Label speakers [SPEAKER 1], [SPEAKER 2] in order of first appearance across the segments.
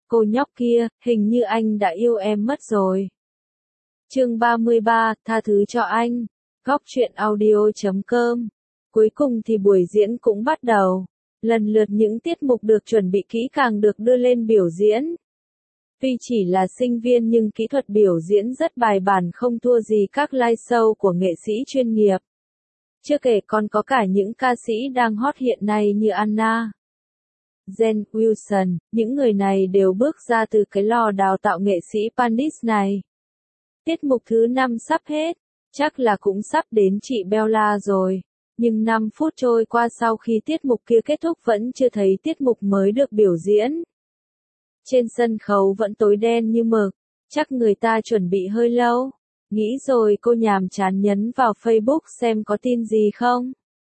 [SPEAKER 1] Cô nhóc kia, hình như anh đã yêu em mất rồi. Chương 33, tha thứ cho anh. Góc truyện audio.com. Cuối cùng thì buổi diễn cũng bắt đầu. Lần lượt những tiết mục được chuẩn bị kỹ càng được đưa lên biểu diễn. Tuy chỉ là sinh viên nhưng kỹ thuật biểu diễn rất bài bản, không thua gì các live show của nghệ sĩ chuyên nghiệp. Chưa kể còn có cả những ca sĩ đang hot hiện nay như Anna, Jen Wilson, những người này đều bước ra từ cái lò đào tạo nghệ sĩ Panis này. Tiết mục thứ 5 sắp hết, chắc là cũng sắp đến chị Bella rồi. Nhưng 5 phút trôi qua sau khi tiết mục kia kết thúc vẫn chưa thấy tiết mục mới được biểu diễn. Trên sân khấu vẫn tối đen như mực, chắc người ta chuẩn bị hơi lâu. Nghĩ rồi cô nhàm chán nhấn vào Facebook xem có tin gì không.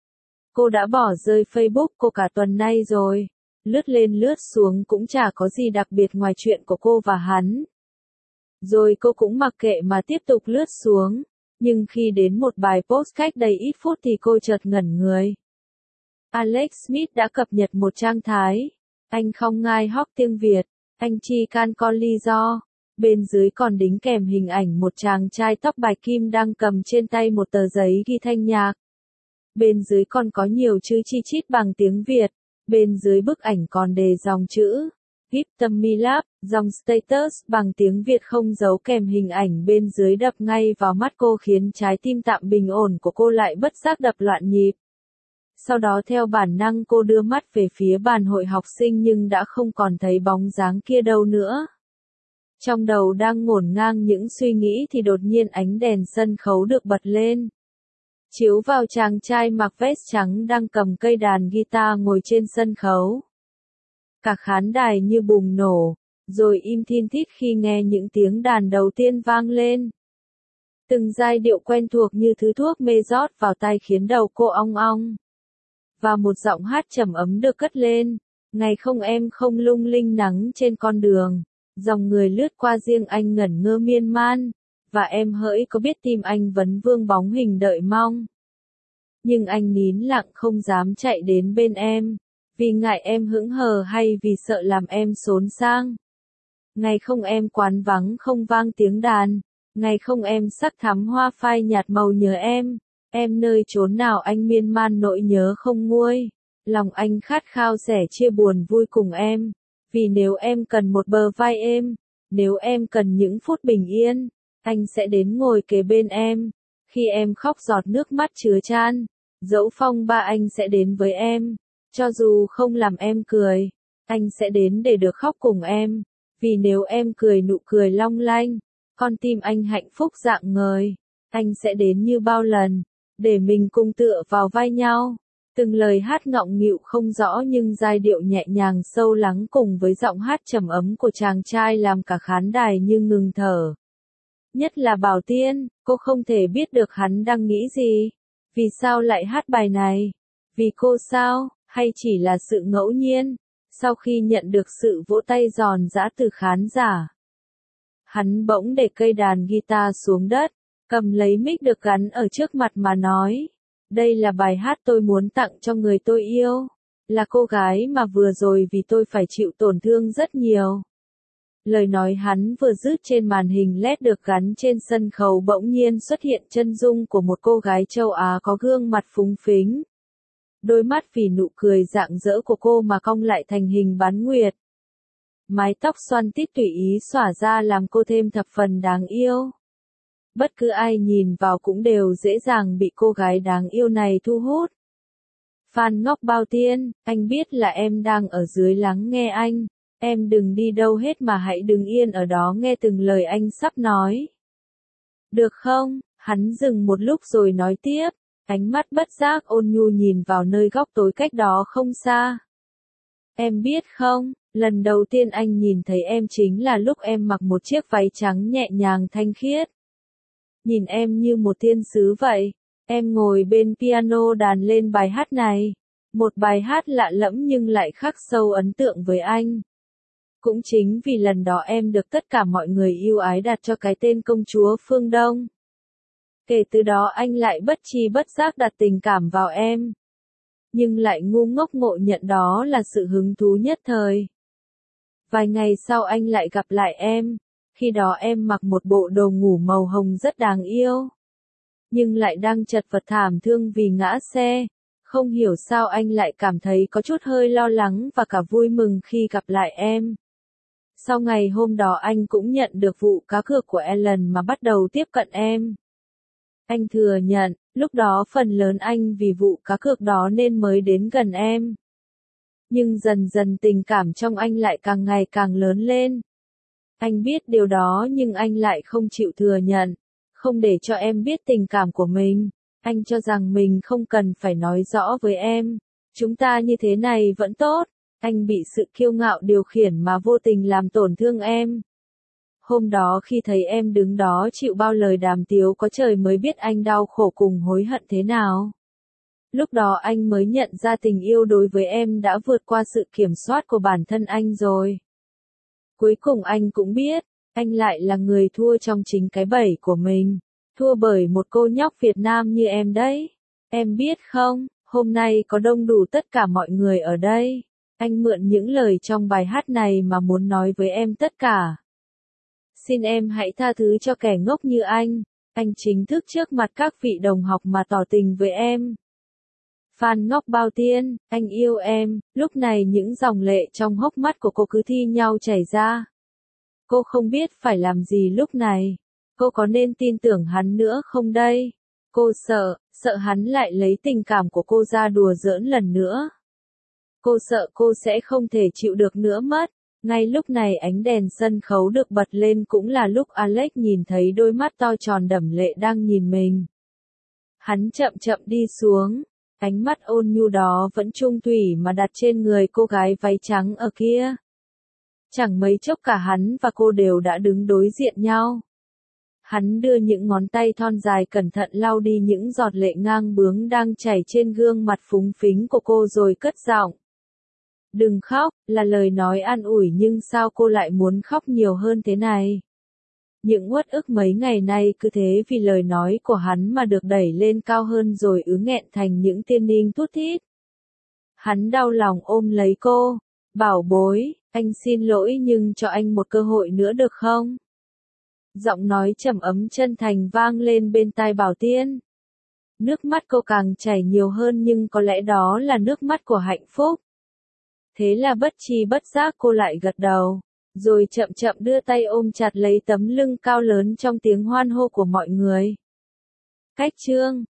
[SPEAKER 1] Cô đã bỏ rơi Facebook cô cả tuần nay rồi. Lướt lên lướt xuống cũng chả có gì đặc biệt ngoài chuyện của cô và hắn. Rồi cô cũng mặc kệ mà tiếp tục lướt xuống. Nhưng khi đến một bài post cách đây ít phút thì cô chợt ngẩn người. Alex Smith đã cập nhật một trang thái. Anh không ngai hóc tiếng Việt. Anh chi can có lý do. Bên dưới còn đính kèm hình ảnh một chàng trai tóc bạch kim đang cầm trên tay một tờ giấy ghi thanh nhạc. Bên dưới còn có nhiều chữ chi chít bằng tiếng Việt. Bên dưới bức ảnh còn đề dòng chữ Give them me love, dòng status bằng tiếng Việt không giấu kèm hình ảnh bên dưới đập ngay vào mắt cô khiến trái tim tạm bình ổn của cô lại bất giác đập loạn nhịp. Sau đó theo bản năng cô đưa mắt về phía bàn hội học sinh nhưng đã không còn thấy bóng dáng kia đâu nữa. Trong đầu đang ngổn ngang những suy nghĩ thì đột nhiên ánh đèn sân khấu được bật lên. Chiếu vào chàng trai mặc vest trắng đang cầm cây đàn guitar ngồi trên sân khấu. Cả khán đài như bùng nổ, rồi im thin thít khi nghe những tiếng đàn đầu tiên vang lên. Từng giai điệu quen thuộc như thứ thuốc mê rót vào tai khiến đầu cô ong ong. Và một giọng hát trầm ấm được cất lên. Ngày không em không lung linh nắng trên con đường. Dòng người lướt qua riêng anh ngẩn ngơ miên man. Và em hỡi có biết tim anh vẫn vương bóng hình đợi mong. Nhưng anh nín lặng không dám chạy đến bên em. Vì ngại em hững hờ hay vì sợ làm em xốn sang. Ngày không em quán vắng không vang tiếng đàn. Ngày không em sắc thắm hoa phai nhạt màu nhớ em. Em nơi chốn nào anh miên man nỗi nhớ không nguôi. Lòng anh khát khao sẻ chia buồn vui cùng em. Vì nếu em cần một bờ vai êm. Nếu em cần những phút bình yên. Anh sẽ đến ngồi kế bên em. Khi em khóc giọt nước mắt chứa chan. Dẫu phong ba anh sẽ đến với em. Cho dù không làm em cười. Anh sẽ đến để được khóc cùng em. Vì nếu em cười nụ cười long lanh. Con tim anh hạnh phúc rạng ngời. Anh sẽ đến như bao lần. Để mình cùng tựa vào vai nhau. Từng lời hát ngọng nghịu không rõ nhưng giai điệu nhẹ nhàng sâu lắng cùng với giọng hát trầm ấm của chàng trai làm cả khán đài như ngừng thở. Nhất là Bảo Tiên, cô không thể biết được hắn đang nghĩ gì. Vì sao lại hát bài này? Vì cô sao? Hay chỉ là sự ngẫu nhiên? Sau khi nhận được sự vỗ tay giòn giã từ khán giả, hắn bỗng để cây đàn guitar xuống đất, cầm lấy mic được gắn ở trước mặt mà nói. Đây là bài hát tôi muốn tặng cho người tôi yêu. Là cô gái mà vừa rồi vì tôi phải chịu tổn thương rất nhiều. Lời nói hắn vừa dứt trên màn hình LED được gắn trên sân khấu bỗng nhiên xuất hiện chân dung của một cô gái châu Á có gương mặt phúng phính. Đôi mắt vì nụ cười rạng rỡ của cô mà cong lại thành hình bán nguyệt. Mái tóc xoăn tít tùy ý xõa ra làm cô thêm thập phần đáng yêu. Bất cứ ai nhìn vào cũng đều dễ dàng bị cô gái đáng yêu này thu hút. Phan Ngọc Bảo Tiên, anh biết là em đang ở dưới lắng nghe anh. Em đừng đi đâu hết mà hãy đứng yên ở đó nghe từng lời anh sắp nói. Được không? Hắn dừng một lúc rồi nói tiếp. Ánh mắt bất giác ôn nhu nhìn vào nơi góc tối cách đó không xa. Em biết không, lần đầu tiên anh nhìn thấy em chính là lúc em mặc một chiếc váy trắng nhẹ nhàng thanh khiết. Nhìn em như một thiên sứ vậy. Em ngồi bên piano đàn lên bài hát này. Một bài hát lạ lẫm nhưng lại khắc sâu ấn tượng với anh. Cũng chính vì lần đó em được tất cả mọi người yêu ái đặt cho cái tên công chúa phương Đông. Kể từ đó anh lại bất tri bất giác đặt tình cảm vào em. Nhưng lại ngu ngốc ngộ nhận đó là sự hứng thú nhất thời. Vài ngày sau anh lại gặp lại em, khi đó em mặc một bộ đồ ngủ màu hồng rất đáng yêu. Nhưng lại đang chật vật thảm thương vì ngã xe. Không hiểu sao anh lại cảm thấy có chút hơi lo lắng và cả vui mừng khi gặp lại em. Sau ngày hôm đó anh cũng nhận được vụ cá cược của Ellen mà bắt đầu tiếp cận em. Anh thừa nhận, lúc đó phần lớn anh vì vụ cá cược đó nên mới đến gần em. Nhưng dần dần tình cảm trong anh lại càng ngày càng lớn lên. Anh biết điều đó nhưng anh lại không chịu thừa nhận, không để cho em biết tình cảm của mình. Anh cho rằng mình không cần phải nói rõ với em. Chúng ta như thế này vẫn tốt. Anh bị sự kiêu ngạo điều khiển mà vô tình làm tổn thương em. Hôm đó khi thấy em đứng đó chịu bao lời đàm tiếu có trời mới biết anh đau khổ cùng hối hận thế nào. Lúc đó anh mới nhận ra tình yêu đối với em đã vượt qua sự kiểm soát của bản thân anh rồi. Cuối cùng anh cũng biết, anh lại là người thua trong chính cái bẫy của mình. Thua bởi một cô nhóc Việt Nam như em đấy. Em biết không, hôm nay có đông đủ tất cả mọi người ở đây. Anh mượn những lời trong bài hát này mà muốn nói với em tất cả. Xin em hãy tha thứ cho kẻ ngốc như anh. Anh chính thức trước mặt các vị đồng học mà tỏ tình với em. Phan Ngọc Bao Tiên, anh yêu em. Lúc này những dòng lệ trong hốc mắt của cô cứ thi nhau chảy ra. Cô không biết phải làm gì lúc này. Cô có nên tin tưởng hắn nữa không đây? Cô sợ hắn lại lấy tình cảm của cô ra đùa giỡn lần nữa. Cô sợ cô sẽ không thể chịu được nữa mất. Ngay lúc này ánh đèn sân khấu được bật lên cũng là lúc Alex nhìn thấy đôi mắt to tròn đẫm lệ đang nhìn mình. Hắn chậm chậm đi xuống, ánh mắt ôn nhu đó vẫn chung thủy mà đặt trên người cô gái váy trắng ở kia. Chẳng mấy chốc cả hắn và cô đều đã đứng đối diện nhau. Hắn đưa những ngón tay thon dài cẩn thận lau đi những giọt lệ ngang bướng đang chảy trên gương mặt phúng phính của cô rồi cất giọng. Đừng khóc, là lời nói an ủi nhưng sao cô lại muốn khóc nhiều hơn thế này? Những uất ức mấy ngày nay cứ thế vì lời nói của hắn mà được đẩy lên cao hơn rồi ứ nghẹn thành những tiên ninh thút thít. Hắn đau lòng ôm lấy cô, bảo bối, anh xin lỗi nhưng cho anh một cơ hội nữa được không? Giọng nói trầm ấm chân thành vang lên bên tai Bảo Tiên. Nước mắt cô càng chảy nhiều hơn nhưng có lẽ đó là nước mắt của hạnh phúc. Thế là bất tri bất giác cô lại gật đầu, rồi chậm chậm đưa tay ôm chặt lấy tấm lưng cao lớn trong tiếng hoan hô của mọi người. Cách chương